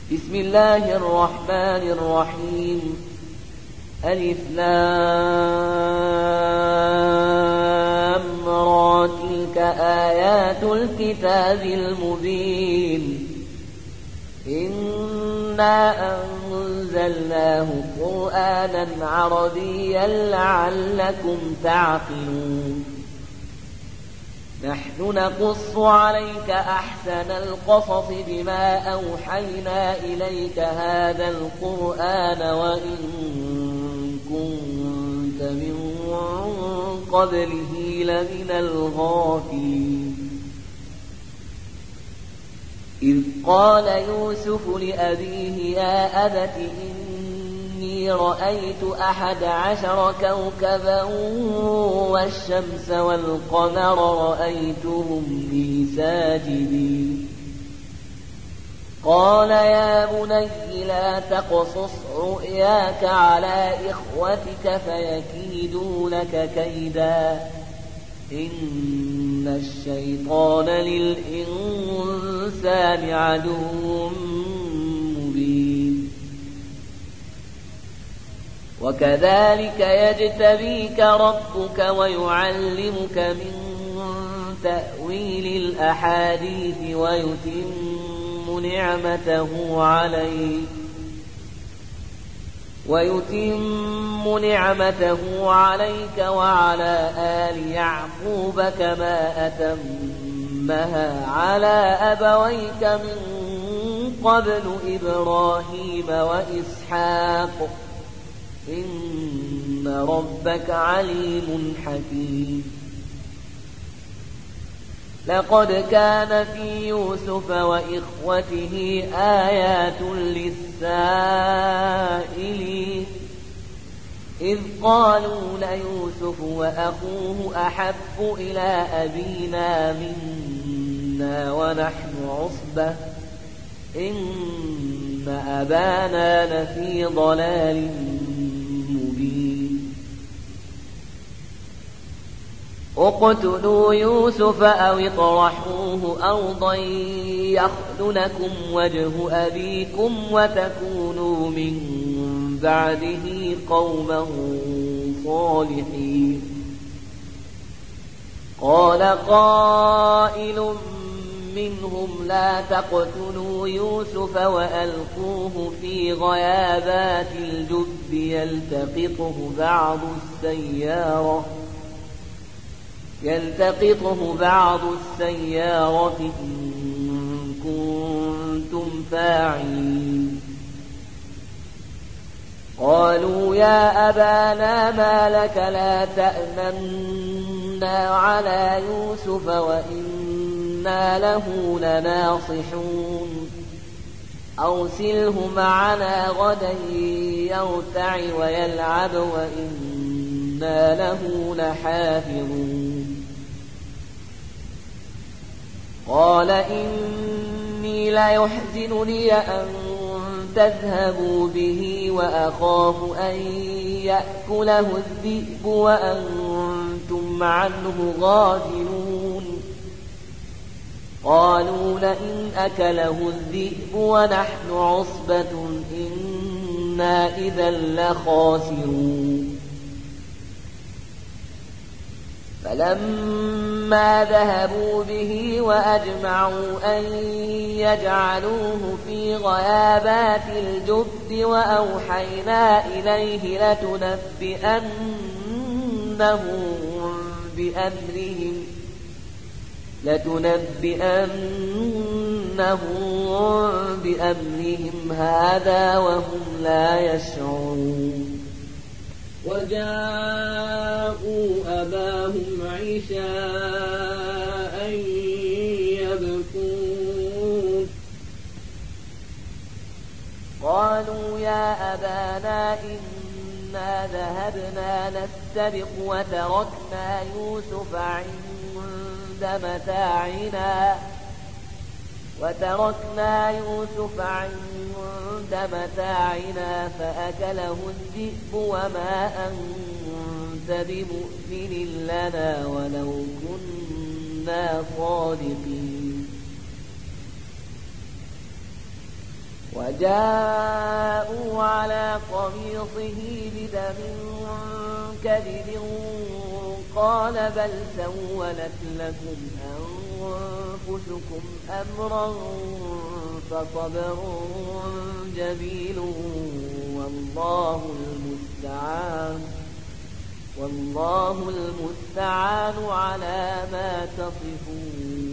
بسم الله الرحمن الرحيم. ألف لام را تلك آيات الكتاب المبين إنا أنزلناه قرآنا عربيا لعلكم تعقلون. نحن نقص عليك أحسن القصص بما أوحينا إليك هذا القرآن وإن كنت من قبله لمن الغافلين. إذ قال يوسف لأبيه يا أبت إني رأيت 11 كوكبا والشمس والقمر رأيتهم لي ساجدين. قال يا بني لا تقصص رؤياك على إخوتك فيكيدوا لك كيدا إن الشيطان للإنسان عدو مبين. وكذلك يجتبيك ربك ويعلمك من تأويل الأحاديث ويتم نعمته عليك وعلى آل يعقوب كما أتمها على أبويك من قبل إبراهيم وإسحاق إن ربك عليم حكيم. لقد كان في يوسف وإخوته آيات للسائلين إذ قالوا ليوسف وأخوه أحب إلى أبينا منا ونحن عصبة إن أبانا لفي ضلال مبين. اقتلوا يوسف أو اطرحوه أرضا يخل لكم وجه أبيكم وتكونوا من بعده قوما صالحين. قال قائل منهم لا تقتلوا يوسف وألقوه في غيابات الجب يلتقطه بعض السيارة إن كنتم فاعلين. قالوا يا أبانا ما لك لا تأمنا على يوسف وإنا له لناصحون أرسله معنا غدا يرتع ويلعب وإنا له لحافظون. قال إني ليحزنني أن تذهبوا به وأخاف أن يأكله الذئب وأنتم عنه غافلون. قالوا لئن أكله الذئب ونحن عصبة إنا إذا لخاسرون. فلما ذهبوا به وأجمعوا أن يجعلوه في غيابات الجب وأوحينا إليه لتنبئنهم بأمرهم هذا وهم لا يشعرون. وجاءوا أباهم عشاء يبكون. قالوا يا أبانا إنا ذهبنا نستبق وتركنا يوسف عند متاعنا فأكله الذئب وما أنت بمؤمن لنا ولو كنا صادقين. وجاءوا على قميصه بدم كذب قال بل سولت لكم أنفسكم أمرا فصبر جميل والله المستعان على ما تصفون.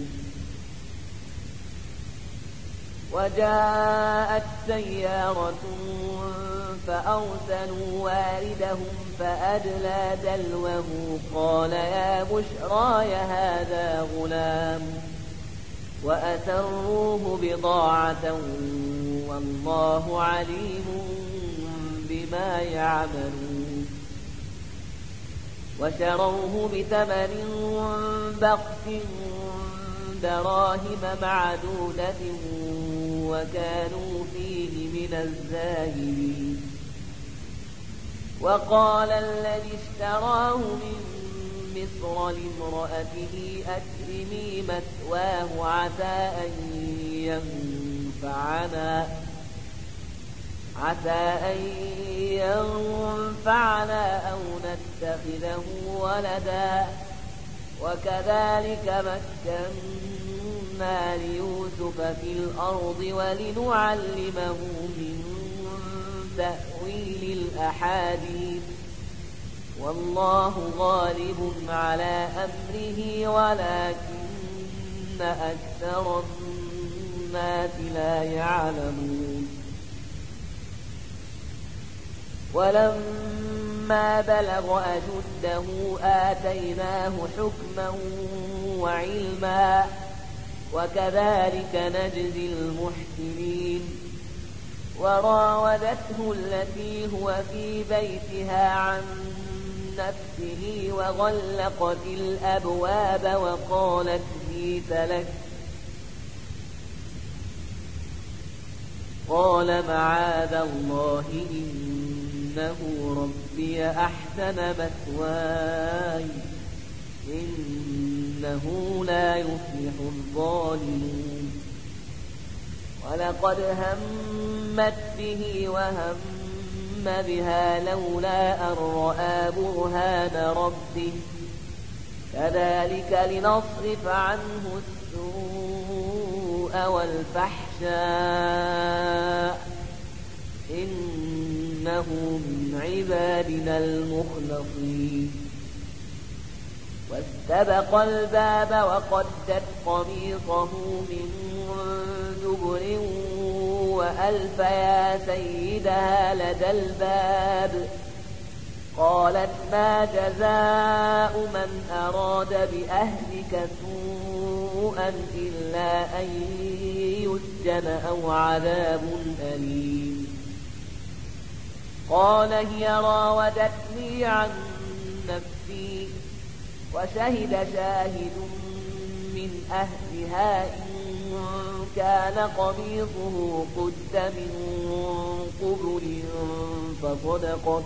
وجاءت سيارة فأرسلوا واردهم فأدلى دلوه قال يا بشراي هذا غلام وأسروه بضاعة والله عليم بما يعملون. وشروه بثمن بخس دراهم معدودة وكانوا فيه من الزاهدين. وقال الذي اشتراه من مصر لامرأته أكرمي مثواه عسى أن ينفعنا أو نتخذه ولدا وكذلك مكنا ليوسف في الأرض ولنعلمه من تأويل الأحاديث والله غالب على أمره ولكن أكثر الناس لا يعلمون. ولما بلغ أشده آتيناه حكما وعلما وكذلك نجزي المحسنين. وراودته التي هو في بيتها عن نفسه وغلقت الأبواب وقالت هيت لك قال معاذ الله إنه ربي أحسن مثواي إنه لا يفلح الظالمون. ولقد همت به وهم بها لولا أن رأى برهان ربه كذلك لنصرف عنه السوء والفحشاء إنه من عبادنا المخلصين. واستبق الباب وقدت قميصه من دبر وألف يا سيدها لدى الباب قالت ما جزاء من أراد بأهلك سوءا إلا أن يسجن أو عذاب أليم. قال هي راودتني عن نفسي وشهد شاهد من أهلها إن كان قميصه قد من قبل فصدقت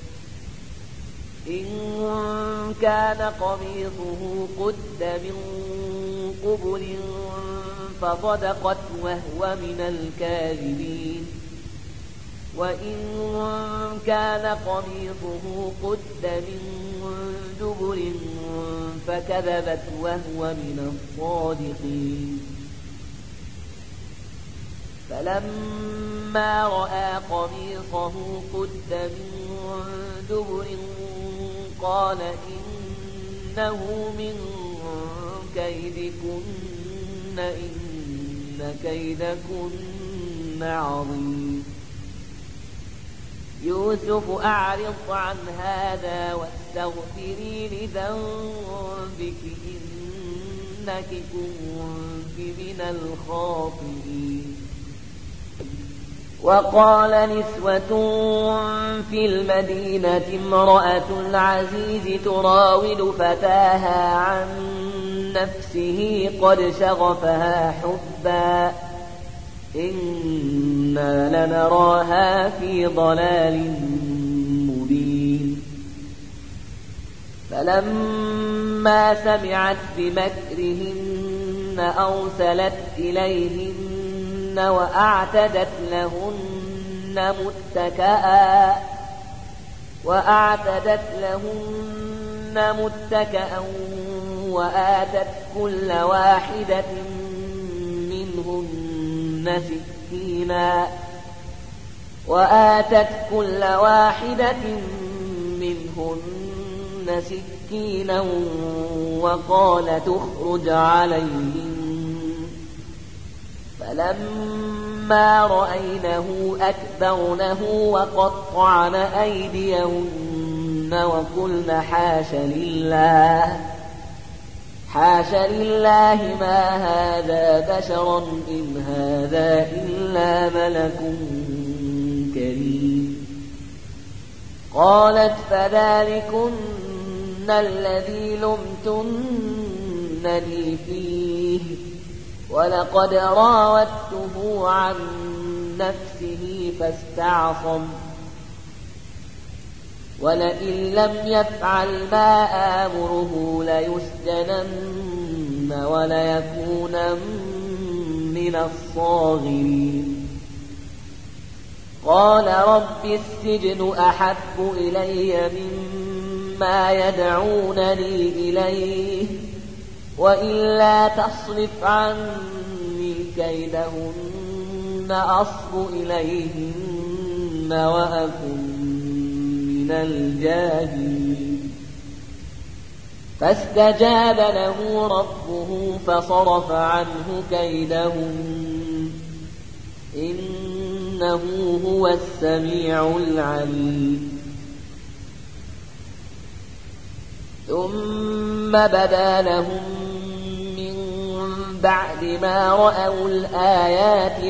إن كان قميصه قد من قبل فصدقت وهو من الكاذبين وإن كان قميصه قد من دبر فكذبت وهو من الصادقين. فلما رأى قميصه قد من دبر قال إنه من كيدكن إن كيدكن عظيم. يوسف أعرض عن هذا واستغفري لذنبك إنك كنت من الخاطئين. وقال نسوة في المدينة امرأة العزيز تراود فتاها عن نفسه قد شغفها حبا إنا لنراها في ضلال مبين. فلما سمعت بمكرهن أرسلت إليهن وأعتدت لهن متكأ وآتت كل واحدة منهن سكينا وقالت اخرج عليهن فلما رأينه أكبرنه وقطعن أيديهن وقلن حاش لله ما هذا بشرا إن هذا إلا ملك كريم. قالت فذلكن الذي لمتنني فيه ولقد راودته عن نفسه فاستعصم ولئن لم يفعل ما آمره ليسجنن وليكونن من الصاغرين. قال رب السجن أحب إلي مما يدعونني إليه وإلا تصرف عني كيدهن أصب إليهن وأكن من الجاهلين. فاستجاب له ربه فصرف عنه كيدهن إنه هو السميع العليم. ثم بدا لهم من بعد ما رأوا الآيات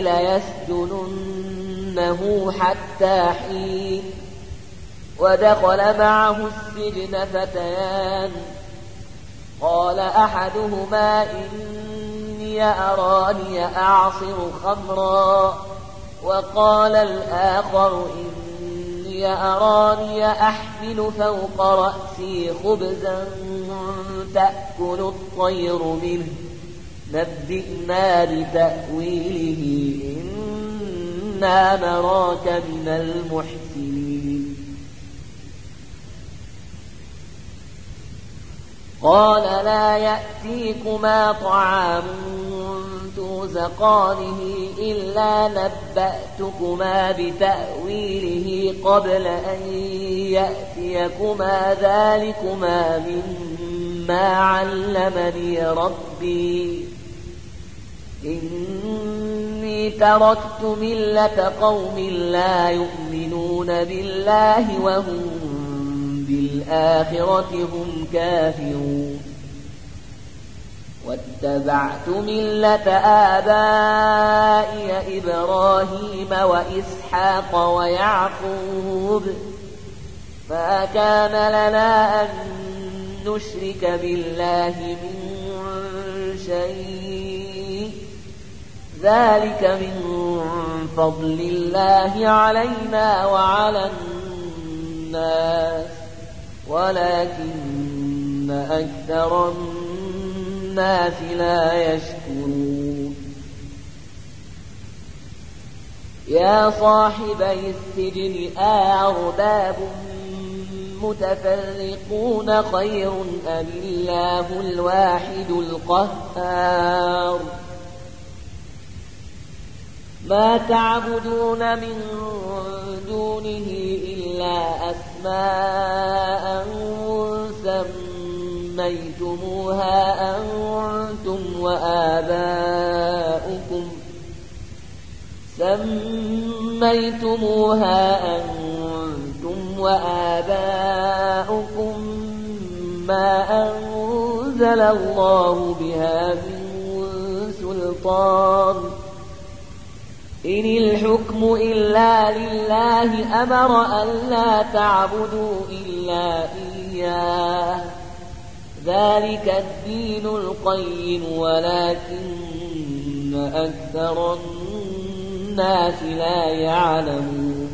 ليسجننه حتى حين. ودخل معه السجن فتيان قال أحدهما إني أراني أعصر خمرا وقال الآخر إني أراني أحمل فوق رأسي خبزا تأكل الطير منه نبئنا بتأويله إنا نراك من المحسنين. قال لا يأتيكما طعام ترزقانه إلا نبأتكما بتأويله قبل أن يأتيكما ذلكما مما علمني ربي إني تركت ملة قوم لا يؤمنون بالله وهم بالآخرة هم كافرون. واتبعت ملة آبائي إبراهيم وإسحاق ويعقوب ما كان لنا أن نشرك بالله من شيء ذلك من فضل الله علينا وعلى الناس ولكن أكثر الناس لا يشكرون. يا صاحبي السجن أأرباب متفرقون خير أم الله الواحد القهار. ما تعبدون من دونه إلا أسماء سميتموها أنتم وآباؤكم ما أنزل الله بها من سلطان إن الحكم إلا لله أمر ألا تعبدوا إلا إياه ذلك الدين القيم ولكن أكثر الناس لا يعلمون.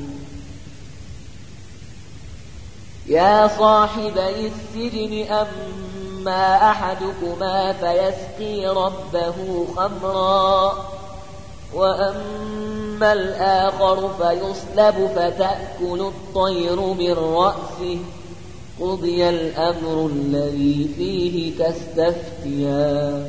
يا صاحبي السجن أما أحدكما فيسقي ربه خمرا وأما الآخر فيصلب فتأكل الطير من رأسه قضي الأمر الذي فيه تستفتيان.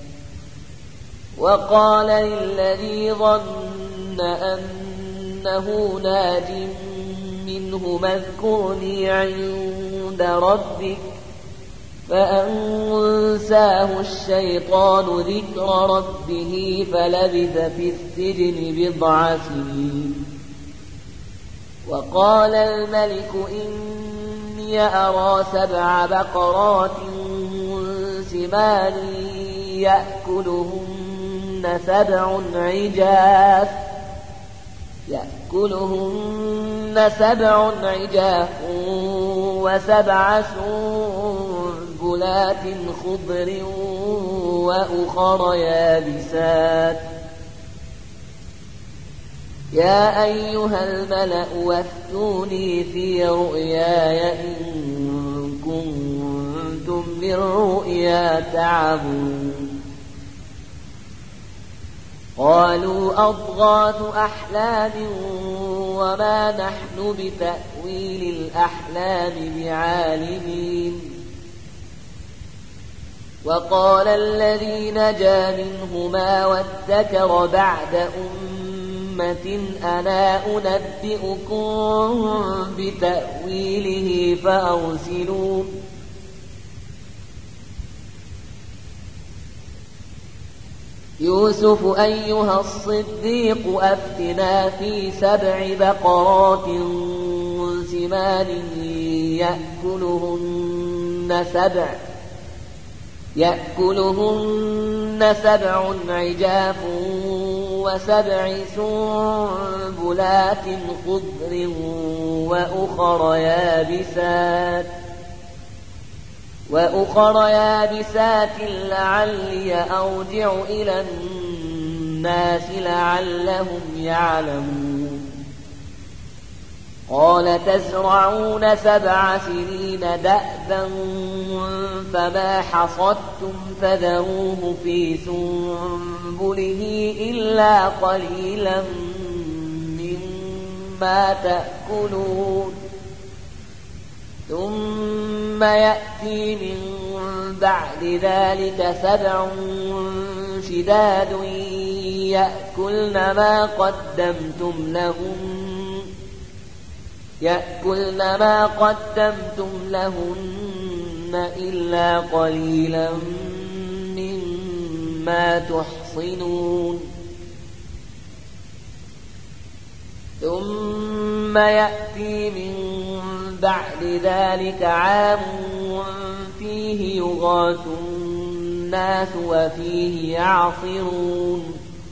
وقال للذي ظن أنه ناج منه اذكرني عند ربك فأنساه الشيطان ذكر ربه فلبث في السجن بضع سنين. وقال الملك إني أرى 7 بقرات سمان يأكلهن 7 عجاف و7 سنبلات خضر وأخر يابسات. يا أيها الملأ وافتوني في رؤياي إن كنتم بالرؤيا تعبون. قالوا أضغاث أحلام وما نحن بتأويل الأحلام بعالمين. وقال الذي نجا منهما وادكر بعد أمة أنا أنبئكم بتأويله فأرسلون. يوسف أيها الصديق أفتنا في 7 بقرات سمان يأكلهن 7 عجاف و7 سنبلات خضر وأخر يابسات لعلي أرجع إلى الناس لعلهم يعلمون. قال تزرعون 7 سنين دأبا فما حصدتم فذروه في سنبله إلا قليلا مما تأكلون. ثم يأتي من بعد ذلك 7 شداد يأكلن ما قدمتم لهن إلا قليلا مما تحصنون. ثم يأتي من بعد ذلك عام فيه يغاث الناس وفيه يعصرون.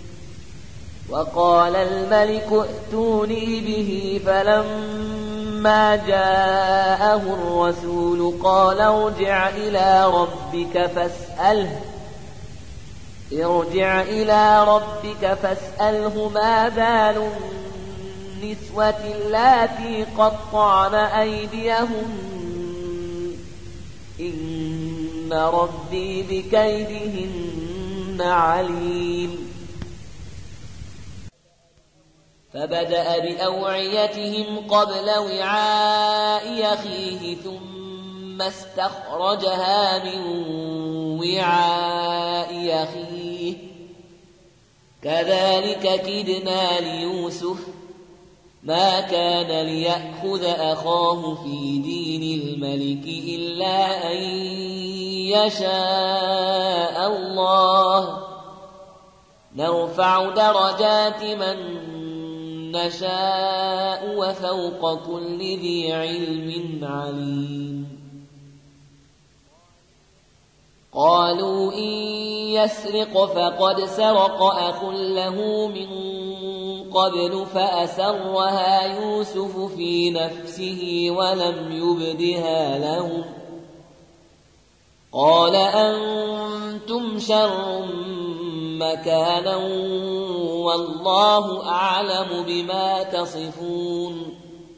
وقال الملك ائتوني به فلما جاءه الرسول قال ارجع إلى ربك فاسأله ما بال النسوة اللاتي قطعن أيديهن إن ربي بكيدهن عليم. فبدأ بأوعيتهم قبل وعاء أخيه ثم استخرجها من وعاء أخيه كذلك كدنا ليوسف ما كان ليأخذ أخاه في دين الملك إلا أن يشاء الله نرفع درجات من نشاء وفوق كل ذي علم عليم. قالوا إن يسرق فقد سرق أخ له من قبل فأسرها يوسف في نفسه ولم يبدها لهم. قال أنتم شر مكانا والله أعلم بما تصفون.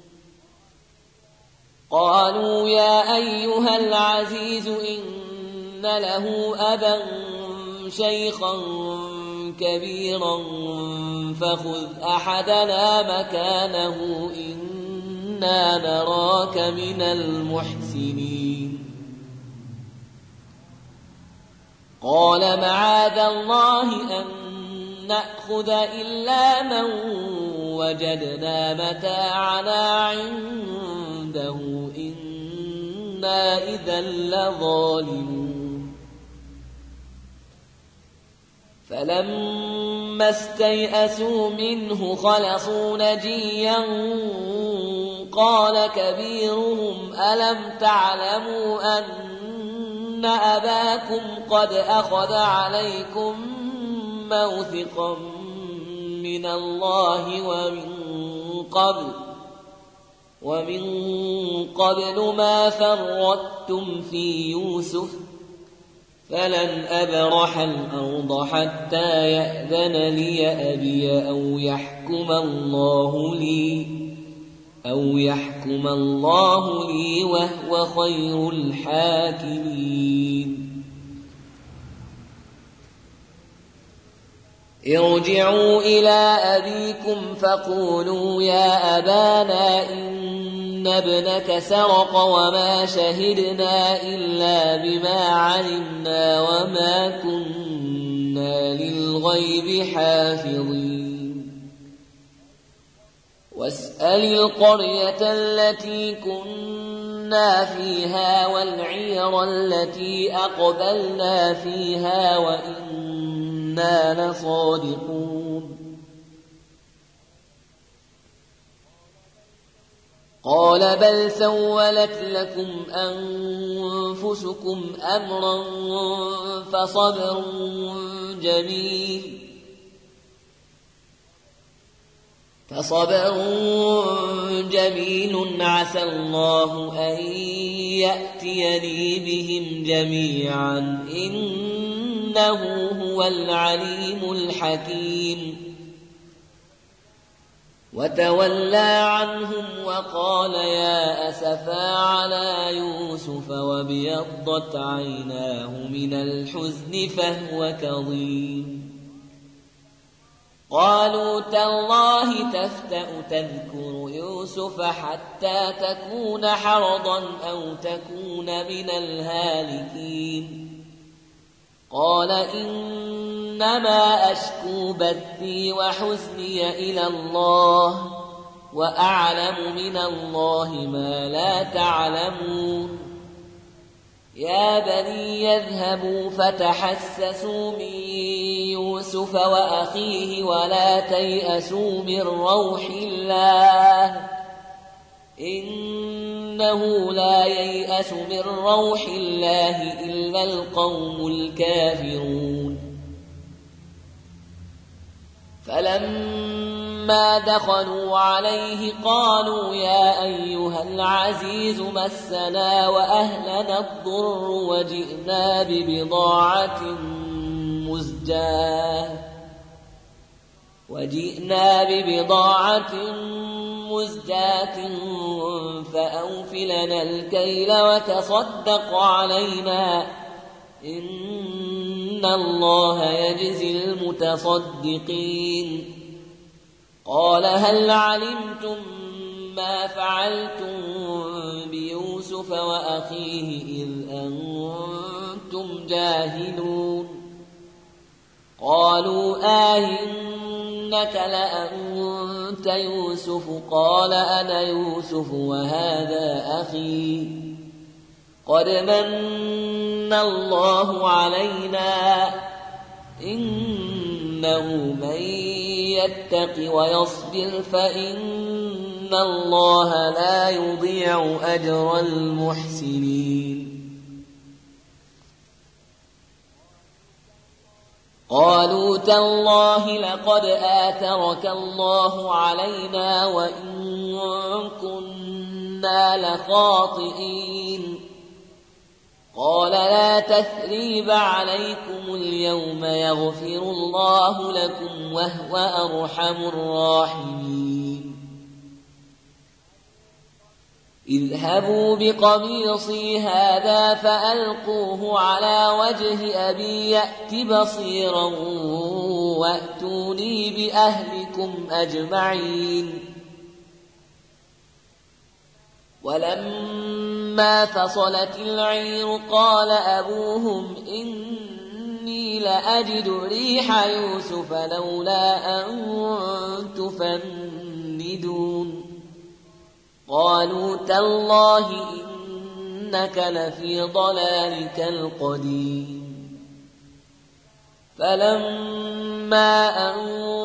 قالوا يا أيها العزيز إن له أبا شيخا كبيرا فخذ أحدنا مكانه إنا نراك من المحسنين قال معاذ الله أن نأخذ إلا من وجدنا متاعنا عنده إنا إذا لظالمون فلما استيئسوا منه خلصوا نجيا قال كبيرهم ألم تعلموا أن أباكم قد أخذ عليكم موثقا من الله ومن قبل ما فرطتم في يوسف فلن أبرح الأرض حتى يأذن لي أبي أو يحكم الله لي وهو خير الحاكمين ارجعوا إلى أبيكم فقولوا يا أبانا إن ابنك سرق وما شهدنا إلا بما علمنا وما كنا للغيب حافظين واسأل القرية التي كنا فيها والعير التي أقبلنا فيها وإنا لصادقون قال بل سولت لكم أنفسكم أمرا فصبر جميل عسى الله أن يأتيني بهم جميعا إنه هو العليم الحكيم وتولى عنهم وقال يا أسفا على يوسف وابيضت عيناه من الحزن فهو كظيم قالوا تالله تفتأ تذكر يوسف حتى تكون حرضا أو تكون من الهالكين قال إنما أشكو بثي وحزني إلى الله وأعلم من الله ما لا تعلمون يا بني يذهبوا فتحسسوا من يوسف وأخيه ولا تيأسوا من روح الله إنه لا ييأس من روح الله إلا القوم الكافرون فلما دخلوا عليه قالوا يا أيها العزيز مسنا وأهلنا الضر وجئنا ببضاعة مزجاة فأوف لنا الكيل وتصدق علينا إن الله يجزي المتصدقين قال هل علمتم ما فعلتم بيوسف وأخيه إذ أنتم جاهلون قالوا إنك لأنت يوسف قال أنا يوسف وهذا أخي قد من الله علينا إنه من يتق ويصبر فإن الله لا يضيع أجر المحسنين قالوا تالله لقد آثرك الله علينا وإن كنا لخاطئين قال لا تثريب عليكم اليوم يغفر الله لكم وهو أرحم الراحمين اذهبوا بقميصي هذا فألقوه على وجه أبي يأت بصيرا وأتوني بأهلكم أجمعين. ولما فصلت العير قال أبوهم إني لأجد ريح يوسف لولا أن تفندون. قالوا تالله إنك لفي ضلالك القديم. فلما أن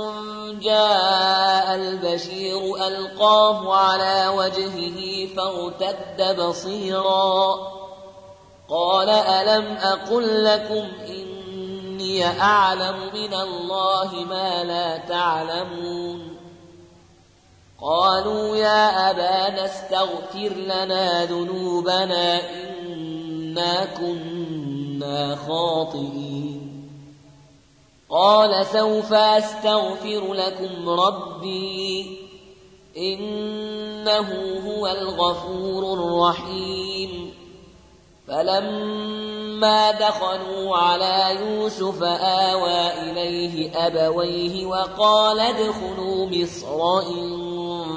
جاء البشير ألقاه على وجهه فارتد بصيرا قال ألم أقل لكم إني أعلم من الله ما لا تعلمون. قالوا يا أبانا استغفر لنا ذنوبنا إنا كنا خاطئين. قال سوف أستغفر لكم ربي إنه هو الغفور الرحيم. فلما دخلوا على يوسف آوى إليه أبويه وقال ادخلوا مصر إن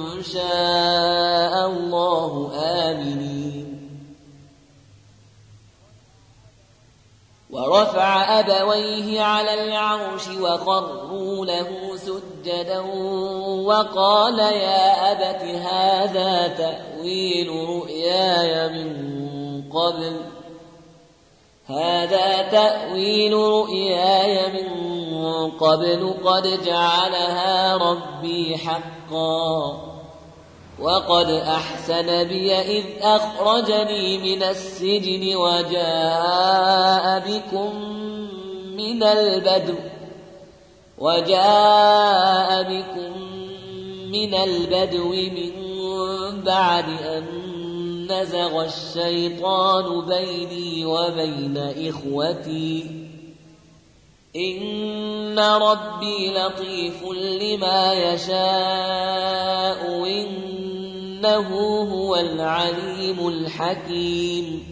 شاء الله آمنين. ورفع أبويه على العرش وخروا له سجدا وقال يا أبت هذا تأويل رؤياي من قبل قد جعلها ربي حقا وقد أحسن بي إذ أخرجني من السجن وجاء بكم من البدو من بعد أن نزغ الشيطان بيني وبين إخوتي إن ربي لطيف لما يشاء إنه هو العليم الحكيم.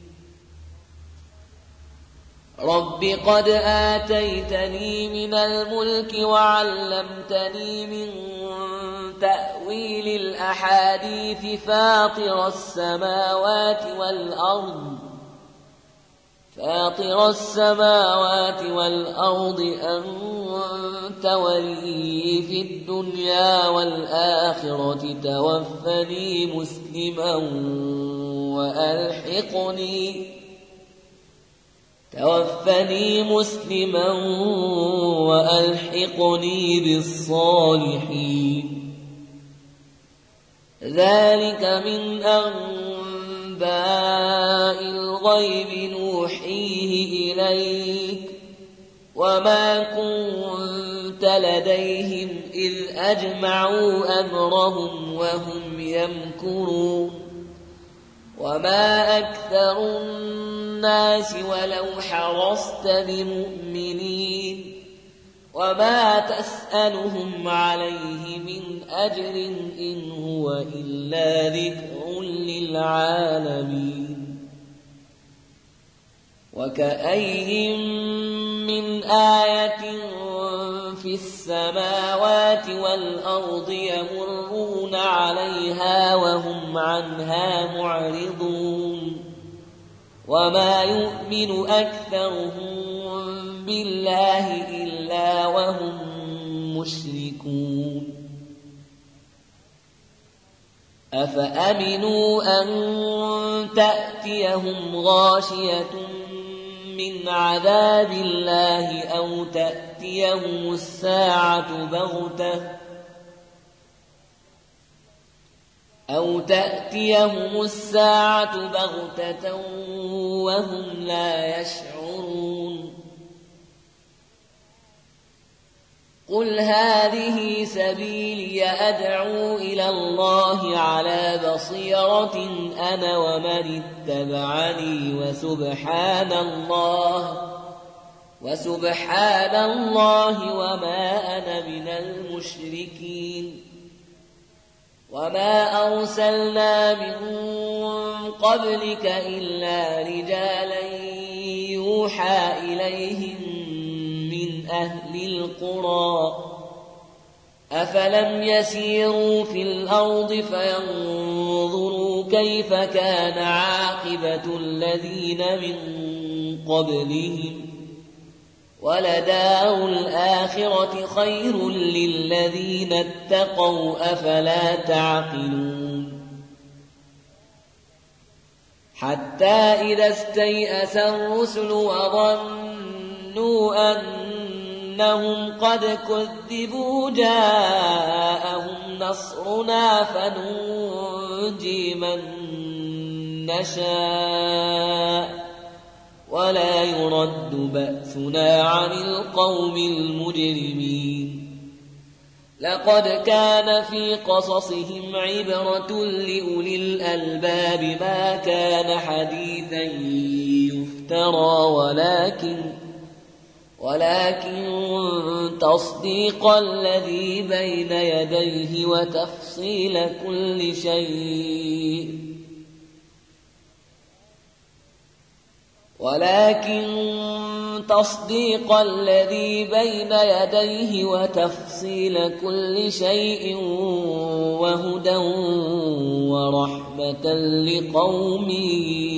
رب قد آتيتني من الملك وعلمتني من تأويل الأحاديث فاطر السماوات والأرض أنت ولي في الدنيا والآخرة توفني مسلما وألحقني بالصالحين. ذلك من أنباء الغيب نوحيه إليك وما كنت لديهم إذ أجمعوا أمرهم وهم يمكرون. وما أكثر الناس ولو حرصت بمؤمنين وما تسألهم عليه من أجر إن هو إلا ذكر للعالمين. وكأين من آية في السماوات والأرض يمرون عليها وهم عنها معرضون. وما يؤمن أكثرهم بالله إلا وهم مشركون. أفأمنوا أن تأتيهم غاشية من عذاب الله أو تأتيهم الساعة بغتة وهم لا يشعرون. قل هذه سبيلي أدعو إلى الله على بصيرة أنا ومن اتبعني وسبحان الله وما أنا من المشركين. وما أرسلنا من قبلك إلا رجالا يوحى إليهم من أهل القرى أفلم يسيروا في الأرض فينظروا كيف كان عاقبة الذين من قبلهم ولدار الآخرة خير للذين اتقوا أفلا تعقلون حتى إذا استيأس الرسل وظنوا أنهم قد كذبوا جاءهم نصرنا فننجي من نشاء ولا يرد بأسنا عن القوم المجرمين لقد كان في قصصهم عبرة لأولي الألباب ما كان حديثا يفترى ولكن تصديق الذي بين يديه وتفصيل كل شيء وهدى ورحمة لقوم